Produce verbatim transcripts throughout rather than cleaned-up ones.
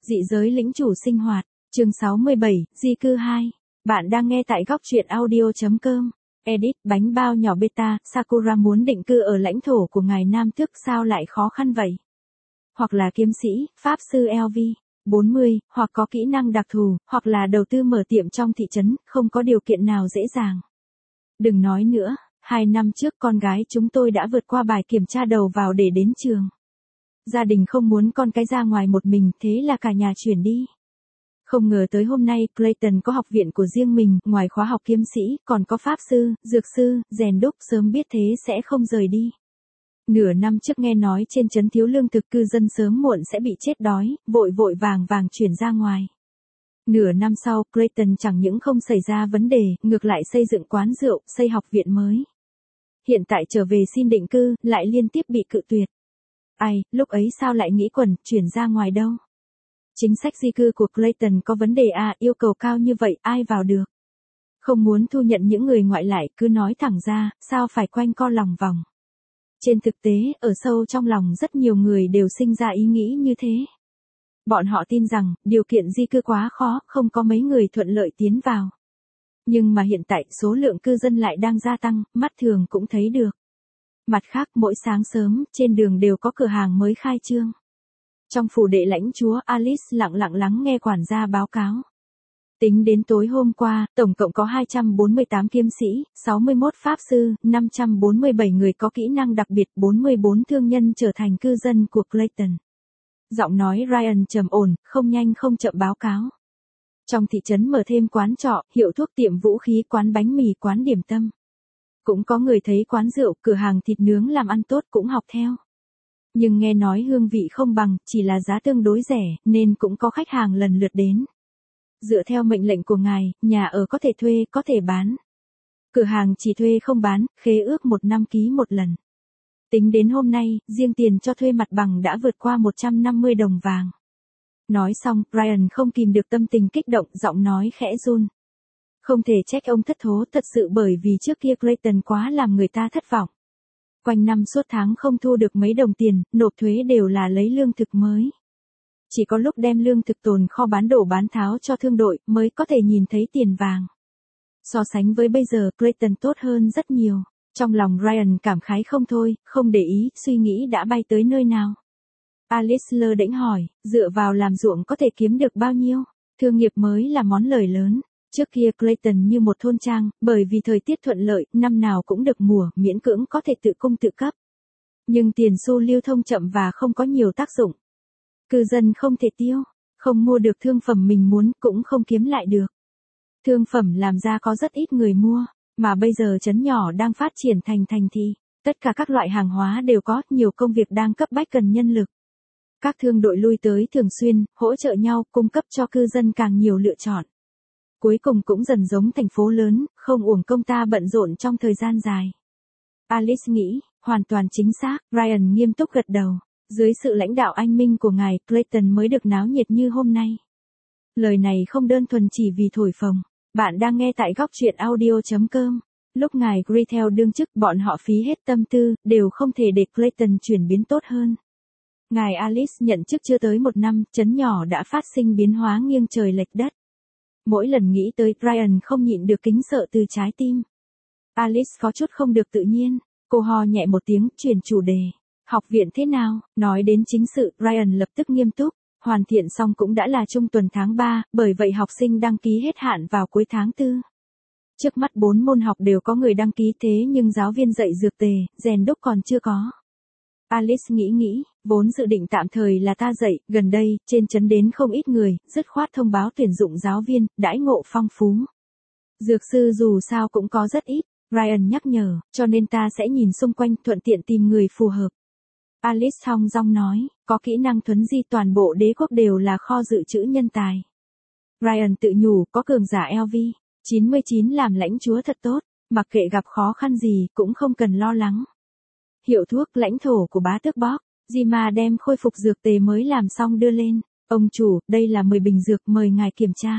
Dị giới lĩnh chủ sinh hoạt, chương sáu mươi bảy, di cư hai. Bạn đang nghe tại góc truyện audio chấm com. Edit, bánh bao nhỏ beta, Sakura muốn định cư ở lãnh thổ của ngài Nam Tước sao lại khó khăn vậy? Hoặc là kiếm sĩ, pháp sư lờ vê, bốn mươi, hoặc có kỹ năng đặc thù, hoặc là đầu tư mở tiệm trong thị trấn, không có điều kiện nào dễ dàng. Đừng nói nữa, hai năm trước con gái chúng tôi đã vượt qua bài kiểm tra đầu vào để đến trường. Gia đình không muốn con cái ra ngoài một mình, thế là cả nhà chuyển đi. Không ngờ tới hôm nay Clayton có học viện của riêng mình, ngoài khóa học kiếm sĩ, còn có pháp sư, dược sư, rèn đúc, sớm biết thế sẽ không rời đi. Nửa năm trước nghe nói trên trấn thiếu lương thực, cư dân sớm muộn sẽ bị chết đói, vội vội vàng vàng chuyển ra ngoài. Nửa năm sau, Clayton chẳng những không xảy ra vấn đề, ngược lại xây dựng quán rượu, xây học viện mới. Hiện tại trở về xin định cư, lại liên tiếp bị cự tuyệt. Ai, lúc ấy sao lại nghĩ quẩn, chuyển ra ngoài đâu? Chính sách di cư của Clayton có vấn đề à, yêu cầu cao như vậy, ai vào được? Không muốn thu nhận những người ngoại lại, cứ nói thẳng ra, sao phải quanh co lòng vòng? Trên thực tế, ở sâu trong lòng rất nhiều người đều sinh ra ý nghĩ như thế. Bọn họ tin rằng, điều kiện di cư quá khó, không có mấy người thuận lợi tiến vào. Nhưng mà hiện tại, số lượng cư dân lại đang gia tăng, mắt thường cũng thấy được. Mặt khác, mỗi sáng sớm, trên đường đều có cửa hàng mới khai trương. Trong phủ đệ lãnh chúa, Alice lặng lặng lắng nghe quản gia báo cáo. Tính đến tối hôm qua, tổng cộng có hai trăm bốn mươi tám kiếm sĩ, sáu mươi mốt pháp sư, năm trăm bốn mươi bảy người có kỹ năng đặc biệt, bốn mươi bốn thương nhân trở thành cư dân của Clayton. Giọng nói Ryan trầm ổn, không nhanh không chậm báo cáo. Trong thị trấn mở thêm quán trọ, hiệu thuốc, tiệm vũ khí, quán bánh mì, quán điểm tâm. Cũng có người thấy quán rượu, cửa hàng thịt nướng làm ăn tốt cũng học theo. Nhưng nghe nói hương vị không bằng, chỉ là giá tương đối rẻ, nên cũng có khách hàng lần lượt đến. Dựa theo mệnh lệnh của ngài, nhà ở có thể thuê, có thể bán. Cửa hàng chỉ thuê không bán, khế ước một năm ký một lần. Tính đến hôm nay, riêng tiền cho thuê mặt bằng đã vượt qua một trăm năm mươi đồng vàng. Nói xong, Brian không kìm được tâm tình kích động, giọng nói khẽ run. Không thể trách ông thất thố thật sự, bởi vì trước kia Clayton quá làm người ta thất vọng. Quanh năm suốt tháng không thu được mấy đồng tiền, nộp thuế đều là lấy lương thực mới. Chỉ có lúc đem lương thực tồn kho bán đổ bán tháo cho thương đội mới có thể nhìn thấy tiền vàng. So sánh với bây giờ, Clayton tốt hơn rất nhiều. Trong lòng Ryan cảm khái không thôi, không để ý, suy nghĩ đã bay tới nơi nào. Alice lơ đễnh hỏi, dựa vào làm ruộng có thể kiếm được bao nhiêu? Thương nghiệp mới là món lời lớn. Trước kia Clayton như một thôn trang, bởi vì thời tiết thuận lợi, năm nào cũng được mùa, miễn cưỡng có thể tự cung tự cấp. Nhưng tiền xu lưu thông chậm và không có nhiều tác dụng. Cư dân không thể tiêu, không mua được thương phẩm mình muốn, cũng không kiếm lại được. Thương phẩm làm ra có rất ít người mua, mà bây giờ trấn nhỏ đang phát triển thành thành thị. Tất cả các loại hàng hóa đều có, nhiều công việc đang cấp bách cần nhân lực. Các thương đội lui tới thường xuyên, hỗ trợ nhau, cung cấp cho cư dân càng nhiều lựa chọn. Cuối cùng cũng dần giống thành phố lớn, không uổng công ta bận rộn trong thời gian dài. Alice nghĩ, hoàn toàn chính xác, Ryan nghiêm túc gật đầu. Dưới sự lãnh đạo anh minh của ngài, Clayton mới được náo nhiệt như hôm nay. Lời này không đơn thuần chỉ vì thổi phồng. Bạn đang nghe tại góc truyện audio chấm com. Lúc ngài Gretel đương chức, bọn họ phí hết tâm tư, đều không thể để Clayton chuyển biến tốt hơn. Ngài Alice nhận chức chưa tới một năm, trấn nhỏ đã phát sinh biến hóa nghiêng trời lệch đất. Mỗi lần nghĩ tới, Brian không nhịn được kính sợ từ trái tim. Alice có chút không được tự nhiên. Cô ho nhẹ một tiếng, chuyển chủ đề. Học viện thế nào? Nói đến chính sự, Brian lập tức nghiêm túc. Hoàn thiện xong cũng đã là trung tuần tháng ba, bởi vậy học sinh đăng ký hết hạn vào cuối tháng tư. Trước mắt bốn môn học đều có người đăng ký, thế nhưng giáo viên dạy dược tề, rèn đúc còn chưa có. Alice nghĩ nghĩ, vốn dự định tạm thời là ta dạy, gần đây, trên trấn đến không ít người, dứt khoát thông báo tuyển dụng giáo viên, đãi ngộ phong phú. Dược sư dù sao cũng có rất ít, Ryan nhắc nhở, cho nên ta sẽ nhìn xung quanh, thuận tiện tìm người phù hợp. Alice thong dong nói, có kỹ năng thuấn di toàn bộ đế quốc đều là kho dự trữ nhân tài. Ryan tự nhủ, có cường giả lờ vê, chín mươi chín làm lãnh chúa thật tốt, mặc kệ gặp khó khăn gì, cũng không cần lo lắng. Hiệu thuốc lãnh thổ của bá tước Bob, Jima đem khôi phục dược tề mới làm xong đưa lên. Ông chủ, đây là mười bình dược, mời ngài kiểm tra.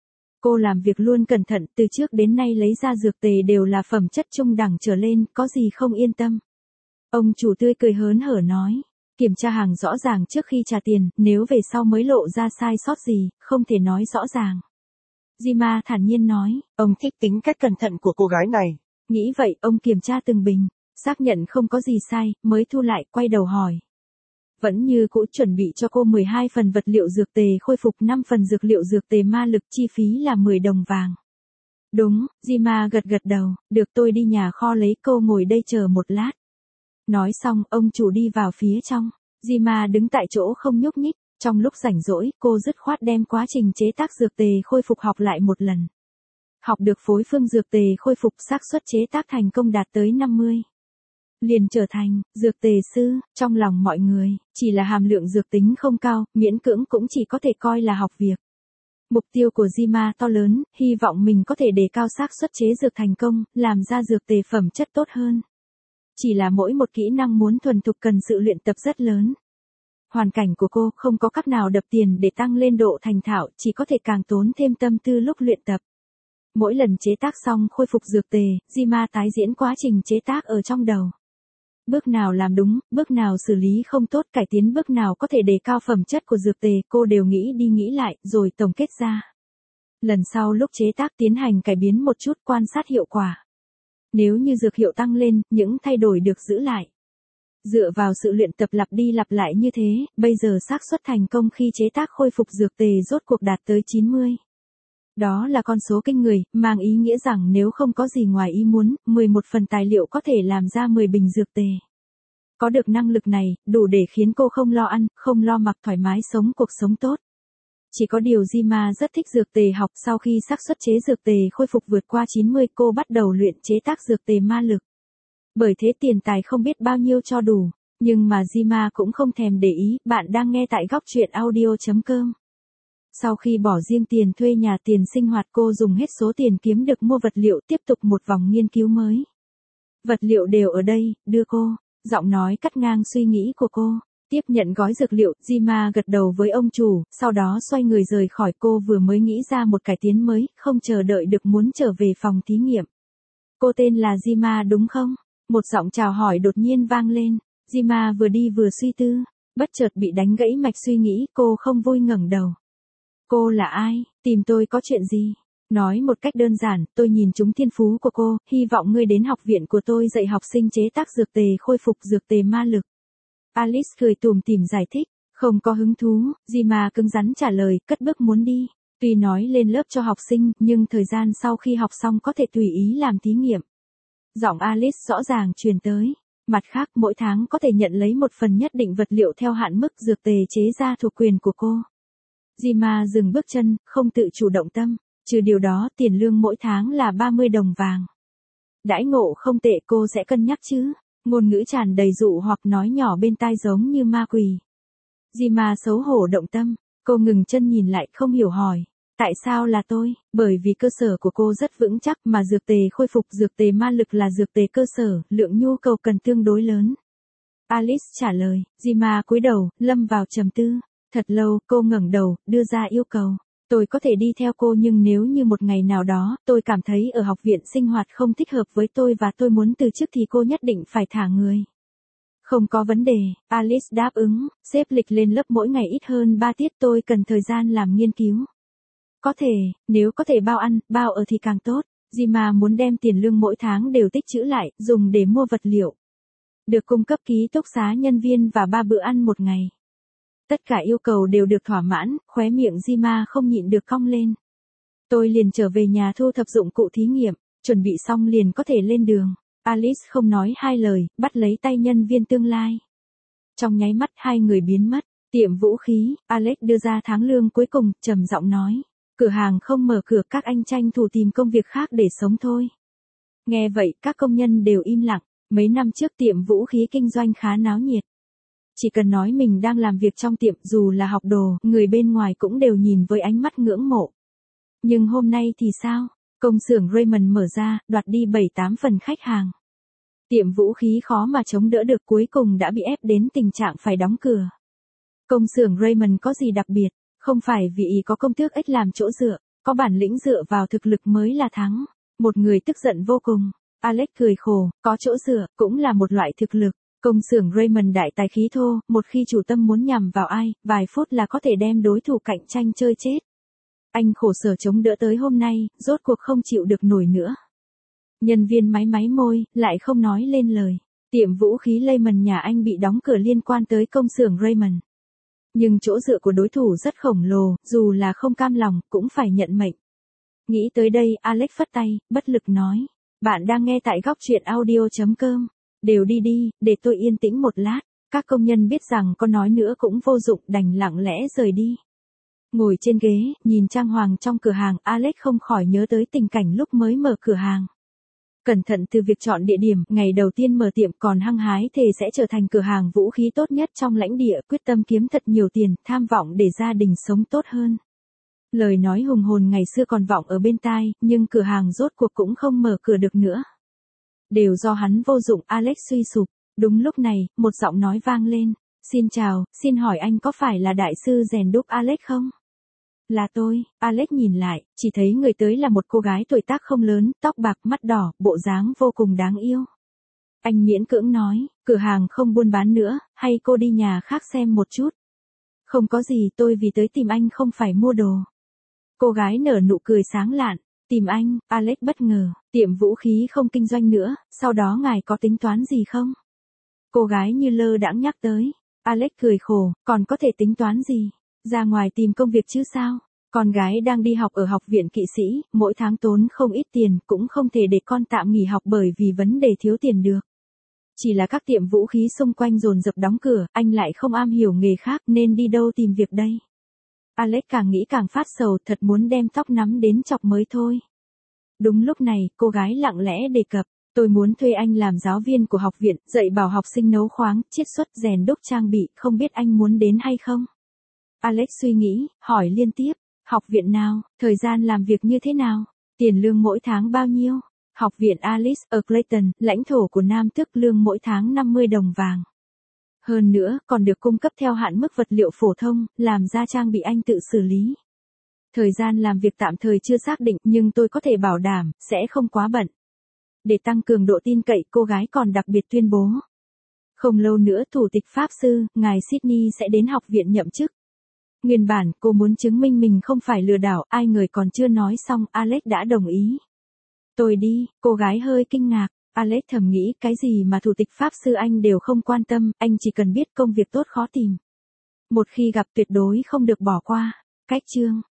Cô làm việc luôn cẩn thận, từ trước đến nay lấy ra dược tề đều là phẩm chất trung đẳng trở lên, có gì không yên tâm. Ông chủ tươi cười hớn hở nói, Kiểm tra hàng rõ ràng trước khi trả tiền, nếu về sau mới lộ ra sai sót gì, không thể nói rõ ràng. Jima thản nhiên nói, ông thích tính cách cẩn thận của cô gái này. Nghĩ vậy, ông kiểm tra từng bình, xác nhận không có gì sai, mới thu lại, quay đầu hỏi. Vẫn như cũ chuẩn bị cho cô mười hai phần vật liệu dược tề khôi phục năm phần dược liệu dược tề ma lực, chi phí là mười đồng vàng. Đúng, Jima gật gật đầu, được, tôi đi nhà kho lấy, cô ngồi đây chờ một lát. Nói xong, ông chủ đi vào phía trong. Jima đứng tại chỗ không nhúc nhích. Trong lúc rảnh rỗi, cô dứt khoát đem quá trình chế tác dược tề khôi phục học lại một lần. Học được phối phương dược tề khôi phục, xác suất chế tác thành công đạt tới năm mươi. Liền trở thành dược tề sư. Trong lòng mọi người, chỉ là hàm lượng dược tính không cao, miễn cưỡng cũng chỉ có thể coi là học việc. Mục tiêu của Jima to lớn, hy vọng mình có thể đề cao xác suất chế dược thành công, làm ra dược tề phẩm chất tốt hơn. Chỉ là mỗi một kỹ năng muốn thuần thục cần sự luyện tập rất lớn. Hoàn cảnh của cô không có cách nào đập tiền để tăng lên độ thành thạo, chỉ có thể càng tốn thêm tâm tư lúc luyện tập. Mỗi lần chế tác xong khôi phục dược tề, Jima tái diễn quá trình chế tác ở trong đầu. Bước nào làm đúng, bước nào xử lý không tốt, cải tiến bước nào có thể đề cao phẩm chất của dược tề, cô đều nghĩ đi nghĩ lại, rồi tổng kết ra. Lần sau lúc chế tác tiến hành cải biến một chút, quan sát hiệu quả. Nếu như dược hiệu tăng lên, những thay đổi được giữ lại. Dựa vào sự luyện tập lặp đi lặp lại như thế, bây giờ xác suất thành công khi chế tác khôi phục dược tề rốt cuộc đạt tới chín mươi. Đó là con số kinh người, mang ý nghĩa rằng nếu không có gì ngoài ý muốn, mười một phần tài liệu có thể làm ra mười bình dược tề. Có được năng lực này, đủ để khiến cô không lo ăn, không lo mặc, thoải mái sống cuộc sống tốt. Chỉ có điều Jima rất thích dược tề học, sau khi xác suất chế dược tề khôi phục vượt qua chín mươi, cô bắt đầu luyện chế tác dược tề ma lực. Bởi thế tiền tài không biết bao nhiêu cho đủ, nhưng mà Jima cũng không thèm để ý. Bạn đang nghe tại góc truyện audio chấm com. Sau khi bỏ riêng tiền thuê nhà, tiền sinh hoạt, cô dùng hết số tiền kiếm được mua vật liệu, tiếp tục một vòng nghiên cứu mới. Vật liệu đều ở đây, đưa cô. Giọng nói cắt ngang suy nghĩ của cô. Tiếp nhận gói dược liệu, Jima gật đầu với ông chủ, sau đó xoay người rời khỏi. Cô vừa mới nghĩ ra một cải tiến mới, không chờ đợi được muốn trở về phòng thí nghiệm. Cô tên là Jima đúng không? Một giọng chào hỏi đột nhiên vang lên. Jima vừa đi vừa suy tư, bất chợt bị đánh gãy mạch suy nghĩ, cô không vui ngẩng đầu. Cô là ai? Tìm tôi có chuyện gì? Nói một cách đơn giản, tôi nhìn trúng thiên phú của cô, hy vọng ngươi đến học viện của tôi dạy học sinh chế tác dược tề khôi phục dược tề ma lực. Alice cười tủm tỉm giải thích, không có hứng thú. Jima cứng rắn trả lời, cất bước muốn đi. Tuy nói lên lớp cho học sinh, nhưng thời gian sau khi học xong có thể tùy ý làm thí nghiệm. Giọng Alice rõ ràng truyền tới. Mặt khác, mỗi tháng có thể nhận lấy một phần nhất định vật liệu theo hạn mức dược tề chế ra thuộc quyền của cô. Jima dừng bước chân, không tự chủ động tâm. Trừ điều đó, tiền lương mỗi tháng là ba mươi đồng vàng. Đãi ngộ không tệ, cô sẽ cân nhắc chứ. Ngôn ngữ tràn đầy dụ hoặc nói nhỏ bên tai giống như ma quỷ. Jima xấu hổ động tâm. Cô ngừng chân nhìn lại, không hiểu hỏi. Tại sao là tôi? Bởi vì cơ sở của cô rất vững chắc, mà dược tề khôi phục dược tề ma lực là dược tề cơ sở, lượng nhu cầu cần tương đối lớn. Alice trả lời. Jima cúi đầu, lâm vào trầm tư. Thật lâu, cô ngẩng đầu, đưa ra yêu cầu. Tôi có thể đi theo cô, nhưng nếu như một ngày nào đó, tôi cảm thấy ở học viện sinh hoạt không thích hợp với tôi và tôi muốn từ chức thì cô nhất định phải thả người. Không có vấn đề, Alice đáp ứng, xếp lịch lên lớp mỗi ngày ít hơn ba tiết, tôi cần thời gian làm nghiên cứu. Có thể, nếu có thể bao ăn, bao ở thì càng tốt. Jima muốn đem tiền lương mỗi tháng đều tích trữ lại, dùng để mua vật liệu. Được cung cấp ký túc xá nhân viên và ba bữa ăn một ngày. Tất cả yêu cầu đều được thỏa mãn, khóe miệng Jima không nhịn được cong lên. Tôi liền trở về nhà thu thập dụng cụ thí nghiệm, chuẩn bị xong liền có thể lên đường. Alice không nói hai lời, bắt lấy tay nhân viên tương lai. Trong nháy mắt hai người biến mất. Tiệm vũ khí, Alex đưa ra tháng lương cuối cùng, trầm giọng nói. Cửa hàng không mở cửa, các anh tranh thủ tìm công việc khác để sống thôi. Nghe vậy, các công nhân đều im lặng. Mấy năm trước tiệm vũ khí kinh doanh khá náo nhiệt. Chỉ cần nói mình đang làm việc trong tiệm, dù là học đồ, người bên ngoài cũng đều nhìn với ánh mắt ngưỡng mộ. Nhưng hôm nay thì sao? Công xưởng Raymond mở ra, đoạt đi bảy tám phần khách hàng. Tiệm vũ khí khó mà chống đỡ được, cuối cùng đã bị ép đến tình trạng phải đóng cửa. Công xưởng Raymond có gì đặc biệt? Không phải vì ý có công tước ích làm chỗ dựa, có bản lĩnh dựa vào thực lực mới là thắng. Một người tức giận vô cùng. Alex cười khổ, có chỗ dựa, cũng là một loại thực lực. Công xưởng Raymond đại tài khí thô, một khi chủ tâm muốn nhằm vào ai, vài phút là có thể đem đối thủ cạnh tranh chơi chết. Anh khổ sở chống đỡ tới hôm nay, rốt cuộc không chịu được nổi nữa. Nhân viên máy máy môi, lại không nói lên lời. Tiệm vũ khí Lehman nhà anh bị đóng cửa liên quan tới công xưởng Raymond. Nhưng chỗ dựa của đối thủ rất khổng lồ, dù là không cam lòng, cũng phải nhận mệnh. Nghĩ tới đây, Alex phất tay, bất lực nói. Bạn đang nghe tại góc truyện audio chấm com. Đều đi đi, để tôi yên tĩnh một lát. Các công nhân biết rằng có nói nữa cũng vô dụng, đành lặng lẽ rời đi. Ngồi trên ghế, nhìn trang hoàng trong cửa hàng, Alex không khỏi nhớ tới tình cảnh lúc mới mở cửa hàng. Cẩn thận từ việc chọn địa điểm, ngày đầu tiên mở tiệm còn hăng hái thề sẽ trở thành cửa hàng vũ khí tốt nhất trong lãnh địa, quyết tâm kiếm thật nhiều tiền, tham vọng để gia đình sống tốt hơn. Lời nói hùng hồn ngày xưa còn vọng ở bên tai, nhưng cửa hàng rốt cuộc cũng không mở cửa được nữa. Đều do hắn vô dụng, Alex suy sụp. Đúng lúc này, một giọng nói vang lên. Xin chào, xin hỏi anh có phải là đại sư rèn đúc Alex không? Là tôi. Alex nhìn lại, chỉ thấy người tới là một cô gái tuổi tác không lớn, tóc bạc, mắt đỏ, bộ dáng vô cùng đáng yêu. Anh miễn cưỡng nói, cửa hàng không buôn bán nữa, hay cô đi nhà khác xem một chút? Không có gì, tôi vì tới tìm anh không phải mua đồ. Cô gái nở nụ cười sáng lạn. Tìm anh, Alex bất ngờ, tiệm vũ khí không kinh doanh nữa, sau đó ngài có tính toán gì không? Cô gái như lơ đãng nhắc tới. Alex cười khổ, còn có thể tính toán gì? Ra ngoài tìm công việc chứ sao? Con gái đang đi học ở học viện kỵ sĩ, mỗi tháng tốn không ít tiền, cũng không thể để con tạm nghỉ học bởi vì vấn đề thiếu tiền được. Chỉ là các tiệm vũ khí xung quanh dồn dập đóng cửa, anh lại không am hiểu nghề khác nên đi đâu tìm việc đây? Alex càng nghĩ càng phát sầu, thật muốn đem tóc nắm đến chọc mới thôi. Đúng lúc này, cô gái lặng lẽ đề cập, tôi muốn thuê anh làm giáo viên của học viện, dạy bảo học sinh nấu khoáng, chiết xuất, rèn đúc trang bị, không biết anh muốn đến hay không? Alex suy nghĩ, hỏi liên tiếp, học viện nào, thời gian làm việc như thế nào, tiền lương mỗi tháng bao nhiêu? Học viện Alice ở Clayton, lãnh thổ của Nam Tước, lương mỗi tháng năm mươi đồng vàng. Hơn nữa, còn được cung cấp theo hạn mức vật liệu phổ thông, làm ra trang bị anh tự xử lý. Thời gian làm việc tạm thời chưa xác định, nhưng tôi có thể bảo đảm, sẽ không quá bận. Để tăng cường độ tin cậy, cô gái còn đặc biệt tuyên bố. Không lâu nữa thủ tịch Pháp sư, ngài Sydney sẽ đến học viện nhậm chức. Nguyên bản, cô muốn chứng minh mình không phải lừa đảo, ai ngờ còn chưa nói xong, Alex đã đồng ý. Tôi đi, cô gái hơi kinh ngạc. Alex thầm nghĩ, cái gì mà thủ tịch Pháp sư anh đều không quan tâm, anh chỉ cần biết công việc tốt khó tìm. Một khi gặp tuyệt đối không được bỏ qua. Cách chương